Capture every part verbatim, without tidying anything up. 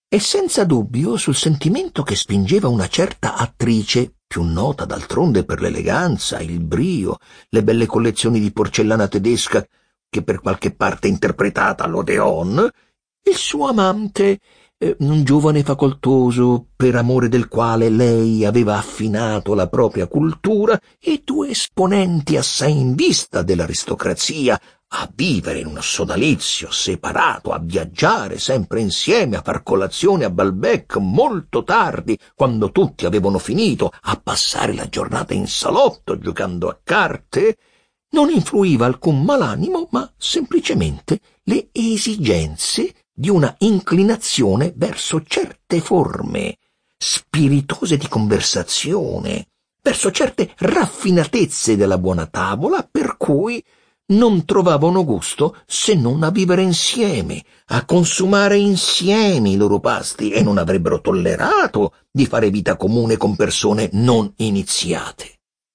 e senza dubbio sul sentimento che spingeva una certa attrice, più nota d'altronde per l'eleganza, il brio, le belle collezioni di porcellana tedesca che per qualche parte interpretata all'Odeon, il suo amante, eh, un giovane facoltoso per amore del quale lei aveva affinato la propria cultura, e due esponenti assai in vista dell'aristocrazia, a vivere in uno sodalizio separato, a viaggiare sempre insieme, a far colazione a Balbec molto tardi, quando tutti avevano finito, a passare la giornata in salotto giocando a carte, non influiva alcun malanimo, ma semplicemente le esigenze di una inclinazione verso certe forme spiritose di conversazione, verso certe raffinatezze della buona tavola, per cui non trovavano gusto se non a vivere insieme, a consumare insieme i loro pasti, e non avrebbero tollerato di fare vita comune con persone non iniziate.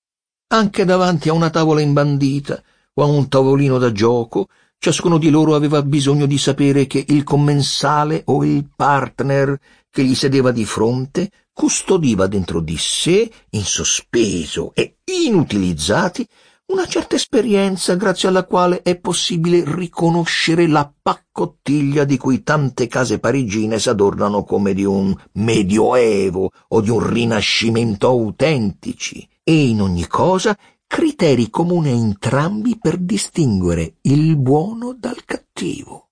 Anche davanti a una tavola imbandita o a un tavolino da gioco, ciascuno di loro aveva bisogno di sapere che il commensale o il partner che gli sedeva di fronte custodiva dentro di sé, in sospeso e inutilizzati, una certa esperienza grazie alla quale è possibile riconoscere la paccottiglia di cui tante case parigine s'adornano come di un medioevo o di un rinascimento autentici, e in ogni cosa criteri comuni a entrambi per distinguere il buono dal cattivo.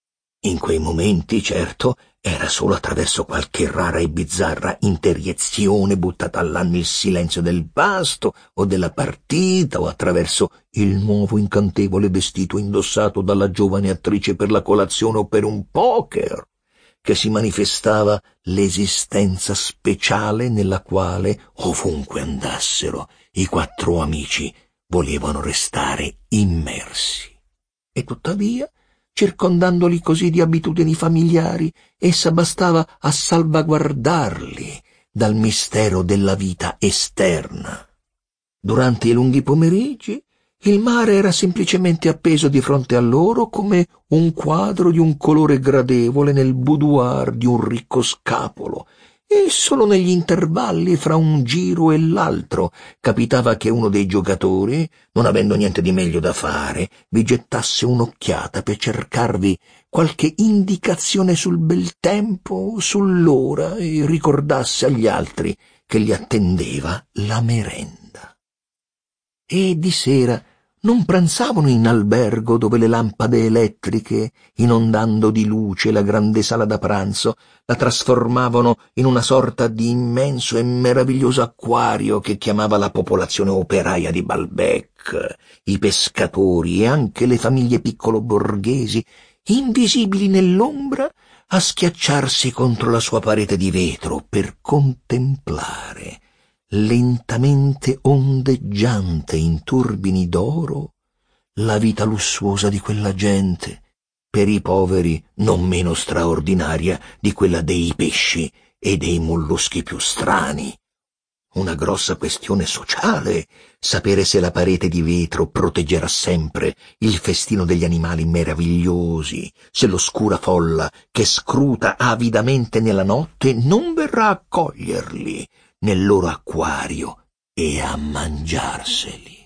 In quei momenti, certo, era solo attraverso qualche rara e bizzarra interiezione buttata là nel silenzio del pasto o della partita, o attraverso il nuovo incantevole vestito indossato dalla giovane attrice per la colazione o per un poker, che si manifestava l'esistenza speciale nella quale, ovunque andassero, i quattro amici volevano restare immersi. E tuttavia, circondandoli così di abitudini familiari, essa bastava a salvaguardarli dal mistero della vita esterna. Durante i lunghi pomeriggi, il mare era semplicemente appeso di fronte a loro come un quadro di un colore gradevole nel boudoir di un ricco scapolo, e solo negli intervalli fra un giro e l'altro capitava che uno dei giocatori, non avendo niente di meglio da fare, vi gettasse un'occhiata per cercarvi qualche indicazione sul bel tempo, sull'ora, e ricordasse agli altri che li attendeva la merenda. E di sera non pranzavano in albergo dove le lampade elettriche, inondando di luce la grande sala da pranzo, la trasformavano in una sorta di immenso e meraviglioso acquario che chiamava la popolazione operaia di Balbec, i pescatori e anche le famiglie piccolo-borghesi, invisibili nell'ombra, a schiacciarsi contro la sua parete di vetro per contemplare lentamente ondeggiante in turbini d'oro la vita lussuosa di quella gente, per i poveri non meno straordinaria di quella dei pesci e dei molluschi più strani. Una grossa questione sociale, sapere se la parete di vetro proteggerà sempre il festino degli animali meravigliosi, se l'oscura folla che scruta avidamente nella notte non verrà a coglierli nel loro acquario e a mangiarseli.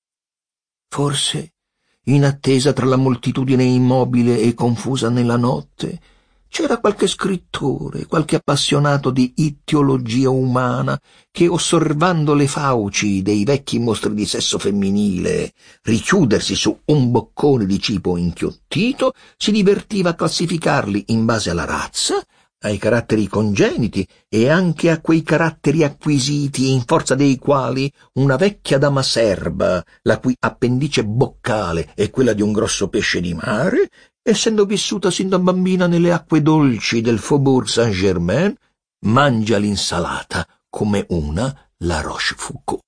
Forse, in attesa tra la moltitudine immobile e confusa nella notte, c'era qualche scrittore, qualche appassionato di ittiologia umana che, osservando le fauci dei vecchi mostri di sesso femminile richiudersi su un boccone di cibo inchiottito, si divertiva a classificarli in base alla razza, ai caratteri congeniti e anche a quei caratteri acquisiti in forza dei quali una vecchia dama serba, la cui appendice boccale è quella di un grosso pesce di mare, essendo vissuta sin da bambina nelle acque dolci del Faubourg Saint-Germain, mangia l'insalata come una La Rochefoucauld.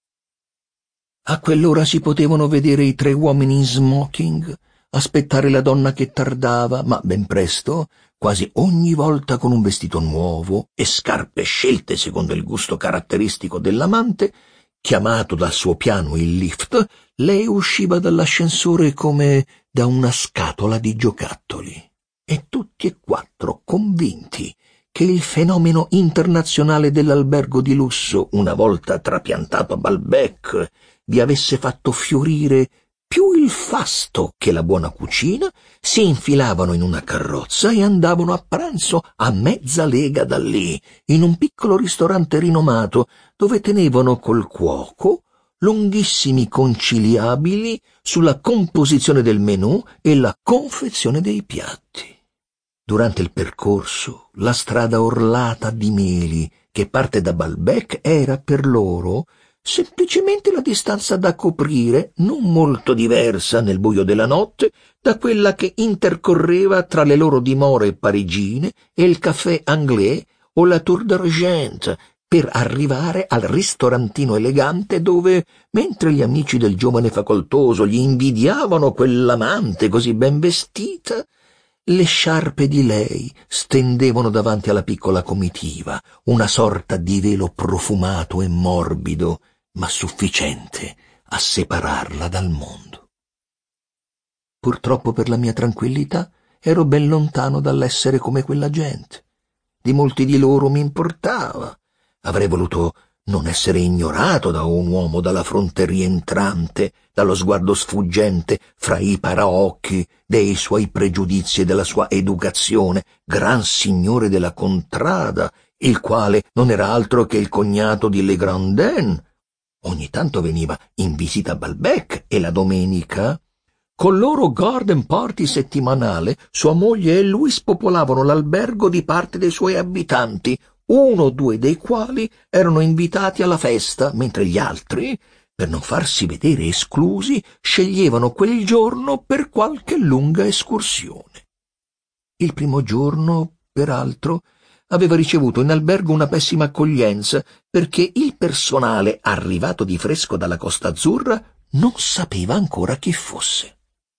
A quell'ora si potevano vedere i tre uomini in smoking, aspettare la donna che tardava, ma ben presto, quasi ogni volta con un vestito nuovo e scarpe scelte secondo il gusto caratteristico dell'amante, chiamato dal suo piano il lift, lei usciva dall'ascensore come da una scatola di giocattoli, e tutti e quattro convinti che il fenomeno internazionale dell'albergo di lusso, una volta trapiantato a Balbec, vi avesse fatto fiorire più il fasto che la buona cucina, si infilavano in una carrozza e andavano a pranzo a mezza lega da lì, in un piccolo ristorante rinomato, dove tenevano col cuoco lunghissimi conciliabili sulla composizione del menù e la confezione dei piatti. Durante il percorso, la strada orlata di meli che parte da Balbec era per loro semplicemente la distanza da coprire, non molto diversa nel buio della notte da quella che intercorreva tra le loro dimore parigine e il Café Anglais o la Tour d'Argent, per arrivare al ristorantino elegante dove, mentre gli amici del giovane facoltoso gli invidiavano quell'amante così ben vestita, le sciarpe di lei stendevano davanti alla piccola comitiva una sorta di velo profumato e morbido, ma sufficiente a separarla dal mondo. Purtroppo per la mia tranquillità ero ben lontano dall'essere come quella gente. Di molti di loro mi importava. Avrei voluto non essere ignorato da un uomo dalla fronte rientrante, dallo sguardo sfuggente fra i paraocchi dei suoi pregiudizi e della sua educazione, gran signore della contrada, il quale non era altro che il cognato di Legrandin. Ogni tanto veniva in visita a Balbec e la domenica, col loro garden party settimanale, sua moglie e lui spopolavano l'albergo di parte dei suoi abitanti, uno o due dei quali erano invitati alla festa, mentre gli altri, per non farsi vedere esclusi, sceglievano quel giorno per qualche lunga escursione. Il primo giorno, peraltro, aveva ricevuto in albergo una pessima accoglienza, perché il personale, arrivato di fresco dalla Costa Azzurra, non sapeva ancora chi fosse.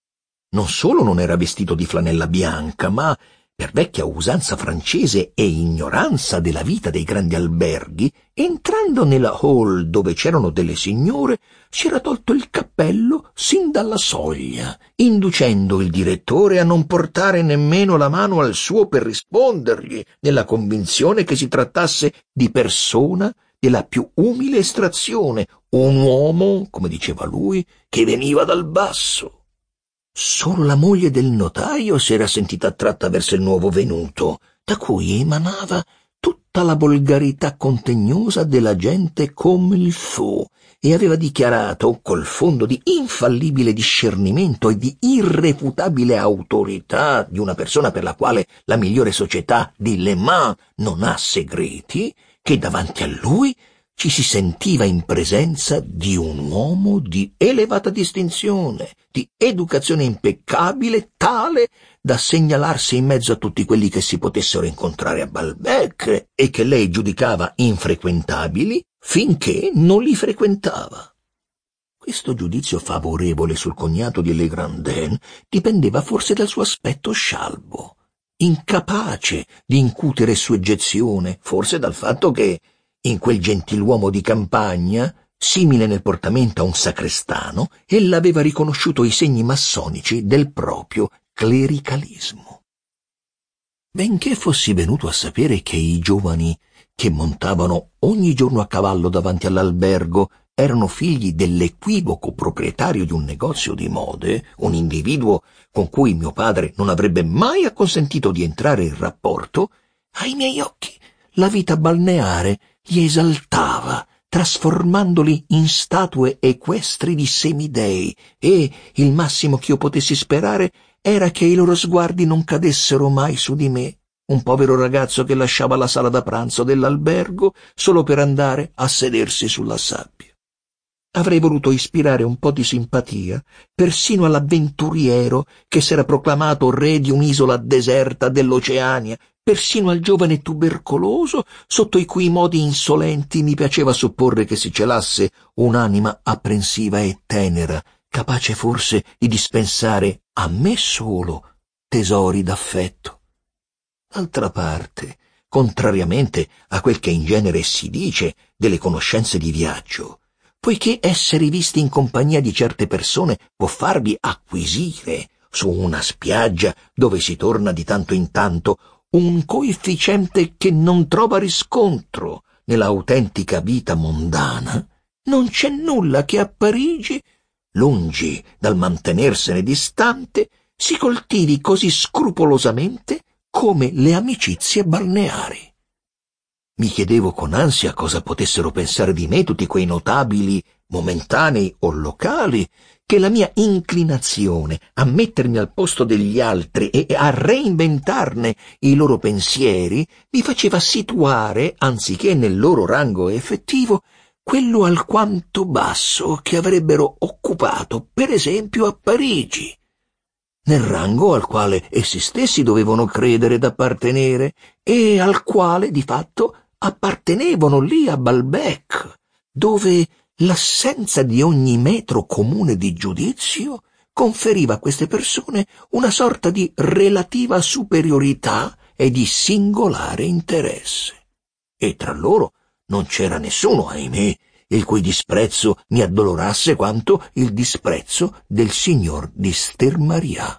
Non solo non era vestito di flanella bianca, ma per vecchia usanza francese e ignoranza della vita dei grandi alberghi, entrando nella hall dove c'erano delle signore, si era tolto il cappello sin dalla soglia, inducendo il direttore a non portare nemmeno la mano al suo per rispondergli, nella convinzione che si trattasse di persona della più umile estrazione, un uomo, come diceva lui, che veniva dal basso. Solo la moglie del notaio si era sentita attratta verso il nuovo venuto, da cui emanava tutta la volgarità contegnosa della gente come il faut, e aveva dichiarato, col fondo di infallibile discernimento e di irrefutabile autorità di una persona per la quale la migliore società di Le Mans non ha segreti, che davanti a lui ci si sentiva in presenza di un uomo di elevata distinzione, di educazione impeccabile, tale da segnalarsi in mezzo a tutti quelli che si potessero incontrare a Balbec e che lei giudicava infrequentabili finché non li frequentava. Questo giudizio favorevole sul cognato di Legrandin dipendeva forse dal suo aspetto scialbo, incapace di incutere suggezione, forse dal fatto che in quel gentiluomo di campagna, simile nel portamento a un sacrestano, ella aveva riconosciuto i segni massonici del proprio clericalismo. Benché fossi venuto a sapere che i giovani che montavano ogni giorno a cavallo davanti all'albergo erano figli dell'equivoco proprietario di un negozio di mode, un individuo con cui mio padre non avrebbe mai acconsentito di entrare in rapporto, ai miei occhi la vita balneare li esaltava, trasformandoli in statue equestri di semidei, e il massimo che io potessi sperare era che i loro sguardi non cadessero mai su di me, un povero ragazzo che lasciava la sala da pranzo dell'albergo solo per andare a sedersi sulla sabbia. Avrei voluto ispirare un po' di simpatia persino all'avventuriero che s'era proclamato re di un'isola deserta dell'Oceania, persino al giovane tubercoloso sotto i cui modi insolenti mi piaceva supporre che si celasse un'anima apprensiva e tenera, capace forse di dispensare a me solo tesori d'affetto. D'altra parte, contrariamente a quel che in genere si dice delle conoscenze di viaggio, poiché essere visti in compagnia di certe persone può farvi acquisire, su una spiaggia dove si torna di tanto in tanto, un coefficiente che non trova riscontro nella autentica vita mondana, non c'è nulla che a Parigi, lungi dal mantenersene distante, si coltivi così scrupolosamente come le amicizie balneari. Mi chiedevo con ansia cosa potessero pensare di me tutti quei notabili, momentanei o locali, che la mia inclinazione a mettermi al posto degli altri e a reinventarne i loro pensieri mi faceva situare, anziché nel loro rango effettivo, quello alquanto basso che avrebbero occupato, per esempio, a Parigi, nel rango al quale essi stessi dovevano credere d'appartenere e al quale, di fatto, appartenevano lì a Balbec, dove l'assenza di ogni metro comune di giudizio conferiva a queste persone una sorta di relativa superiorità e di singolare interesse. E tra loro non c'era nessuno, ahimè, il cui disprezzo mi addolorasse quanto il disprezzo del signor di Stermaria.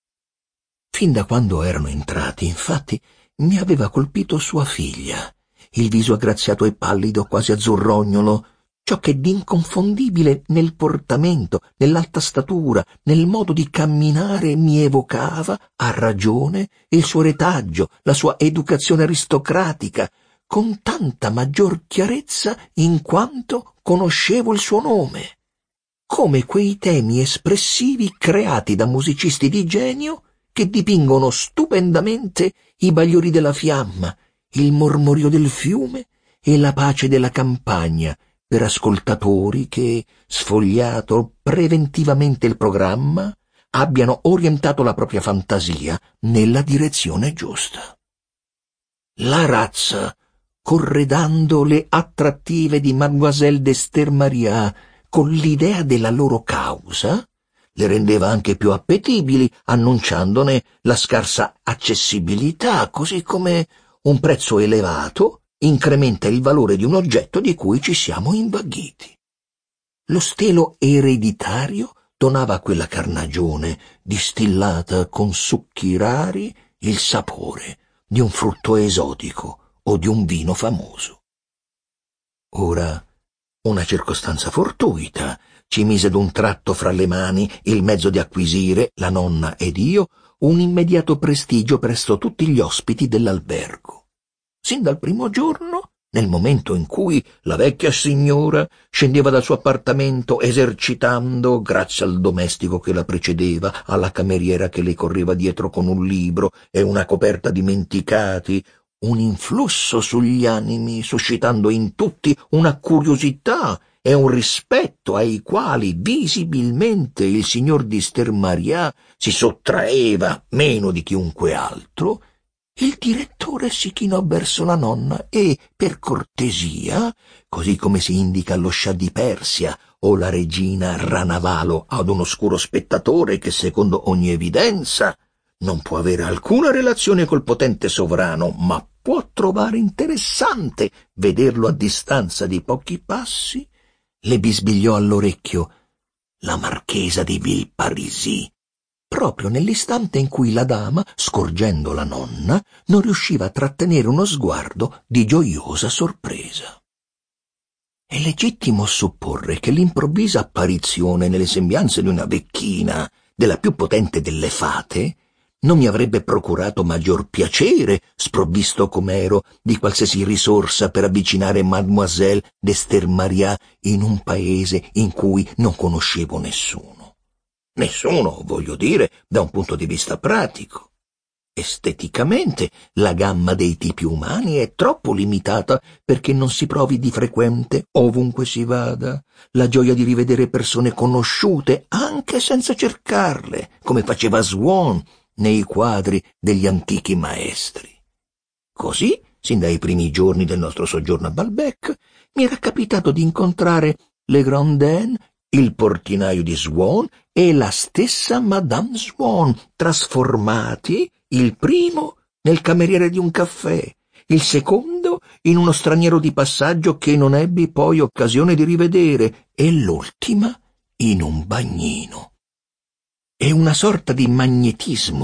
Fin da quando erano entrati, infatti, mi aveva colpito sua figlia, il viso aggraziato e pallido, quasi azzurrognolo, ciò che d'inconfondibile nel portamento, nell'alta statura, nel modo di camminare mi evocava, a ragione, il suo retaggio, la sua educazione aristocratica, con tanta maggior chiarezza in quanto conoscevo il suo nome, come quei temi espressivi creati da musicisti di genio che dipingono stupendamente i bagliori della fiamma, il mormorio del fiume e la pace della campagna per ascoltatori che, sfogliato preventivamente il programma, abbiano orientato la propria fantasia nella direzione giusta. La razza, corredando le attrattive di Mademoiselle de Stermaria con l'idea della loro causa, le rendeva anche più appetibili, annunciandone la scarsa accessibilità, così come un prezzo elevato incrementa il valore di un oggetto di cui ci siamo invaghiti. Lo stelo ereditario donava a quella carnagione, distillata con succhi rari, il sapore di un frutto esotico o di un vino famoso. Ora, una circostanza fortuita ci mise d'un tratto fra le mani il mezzo di acquisire, la nonna ed io, un immediato prestigio presso tutti gli ospiti dell'albergo. Sin dal primo giorno, nel momento in cui la vecchia signora scendeva dal suo appartamento esercitando, grazie al domestico che la precedeva, alla cameriera che le correva dietro con un libro e una coperta dimenticati, un influsso sugli animi, suscitando in tutti una curiosità e un rispetto ai quali visibilmente il signor di Stermaria si sottraeva meno di chiunque altro, il direttore si chinò verso la nonna e, per cortesia, così come si indica allo scià di Persia o la regina Ranavalo ad un oscuro spettatore che, secondo ogni evidenza, non può avere alcuna relazione col potente sovrano, ma può trovare interessante vederlo a distanza di pochi passi, le bisbigliò all'orecchio: la marchesa di Villeparisis, proprio nell'istante in cui la dama, scorgendo la nonna, non riusciva a trattenere uno sguardo di gioiosa sorpresa. È legittimo supporre che l'improvvisa apparizione nelle sembianze di una vecchina, della più potente delle fate, non mi avrebbe procurato maggior piacere, sprovvisto com'ero di qualsiasi risorsa per avvicinare Mademoiselle de Stermaria in un paese in cui non conoscevo nessuno. Nessuno, voglio dire, da un punto di vista pratico. Esteticamente, la gamma dei tipi umani è troppo limitata perché non si provi di frequente, ovunque si vada, la gioia di rivedere persone conosciute anche senza cercarle, come faceva Swann nei quadri degli antichi maestri. Così, sin dai primi giorni del nostro soggiorno a Balbec, mi era capitato di incontrare Le Grandin, il portinaio di Swann e la stessa Madame Swann, trasformati, il primo nel cameriere di un caffè, il secondo in uno straniero di passaggio che non ebbi poi occasione di rivedere, e l'ultima in un bagnino. E una sorta di magnetismo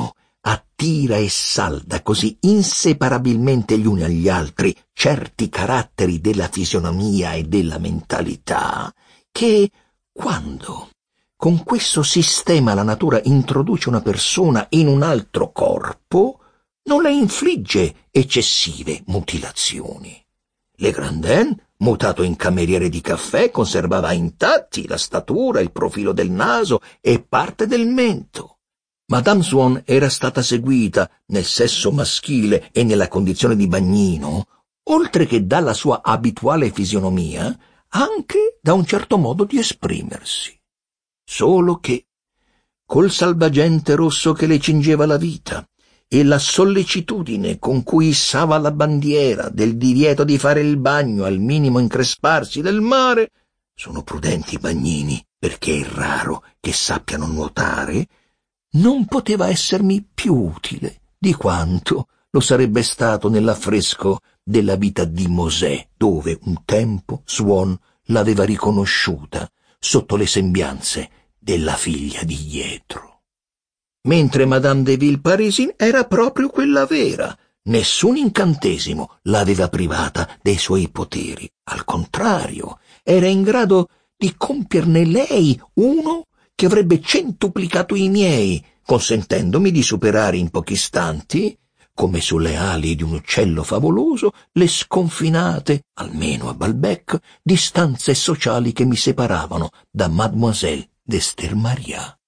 attira e salda così inseparabilmente gli uni agli altri certi caratteri della fisionomia e della mentalità, che quando con questo sistema la natura introduce una persona in un altro corpo, non le infligge eccessive mutilazioni. Le Grandin, mutato in cameriere di caffè, conservava intatti la statura, il profilo del naso e parte del mento. Madame Swann era stata seguita nel sesso maschile e nella condizione di bagnino, oltre che dalla sua abituale fisionomia, anche da un certo modo di esprimersi. Solo che, col salvagente rosso che le cingeva la vita e la sollecitudine con cui issava la bandiera del divieto di fare il bagno al minimo incresparsi del mare, sono prudenti i bagnini perché è raro che sappiano nuotare, non poteva essermi più utile di quanto lo sarebbe stato nell'affresco della vita di Mosè, dove un tempo Swann l'aveva riconosciuta sotto le sembianze della figlia di Jethro. Mentre Madame de Villeparisis era proprio quella vera, nessun incantesimo l'aveva privata dei suoi poteri, al contrario, era in grado di compierne lei uno che avrebbe centuplicato i miei, consentendomi di superare in pochi istanti, come sulle ali di un uccello favoloso, le sconfinate, almeno a Balbec, distanze sociali che mi separavano da Mademoiselle d'Esther Maria.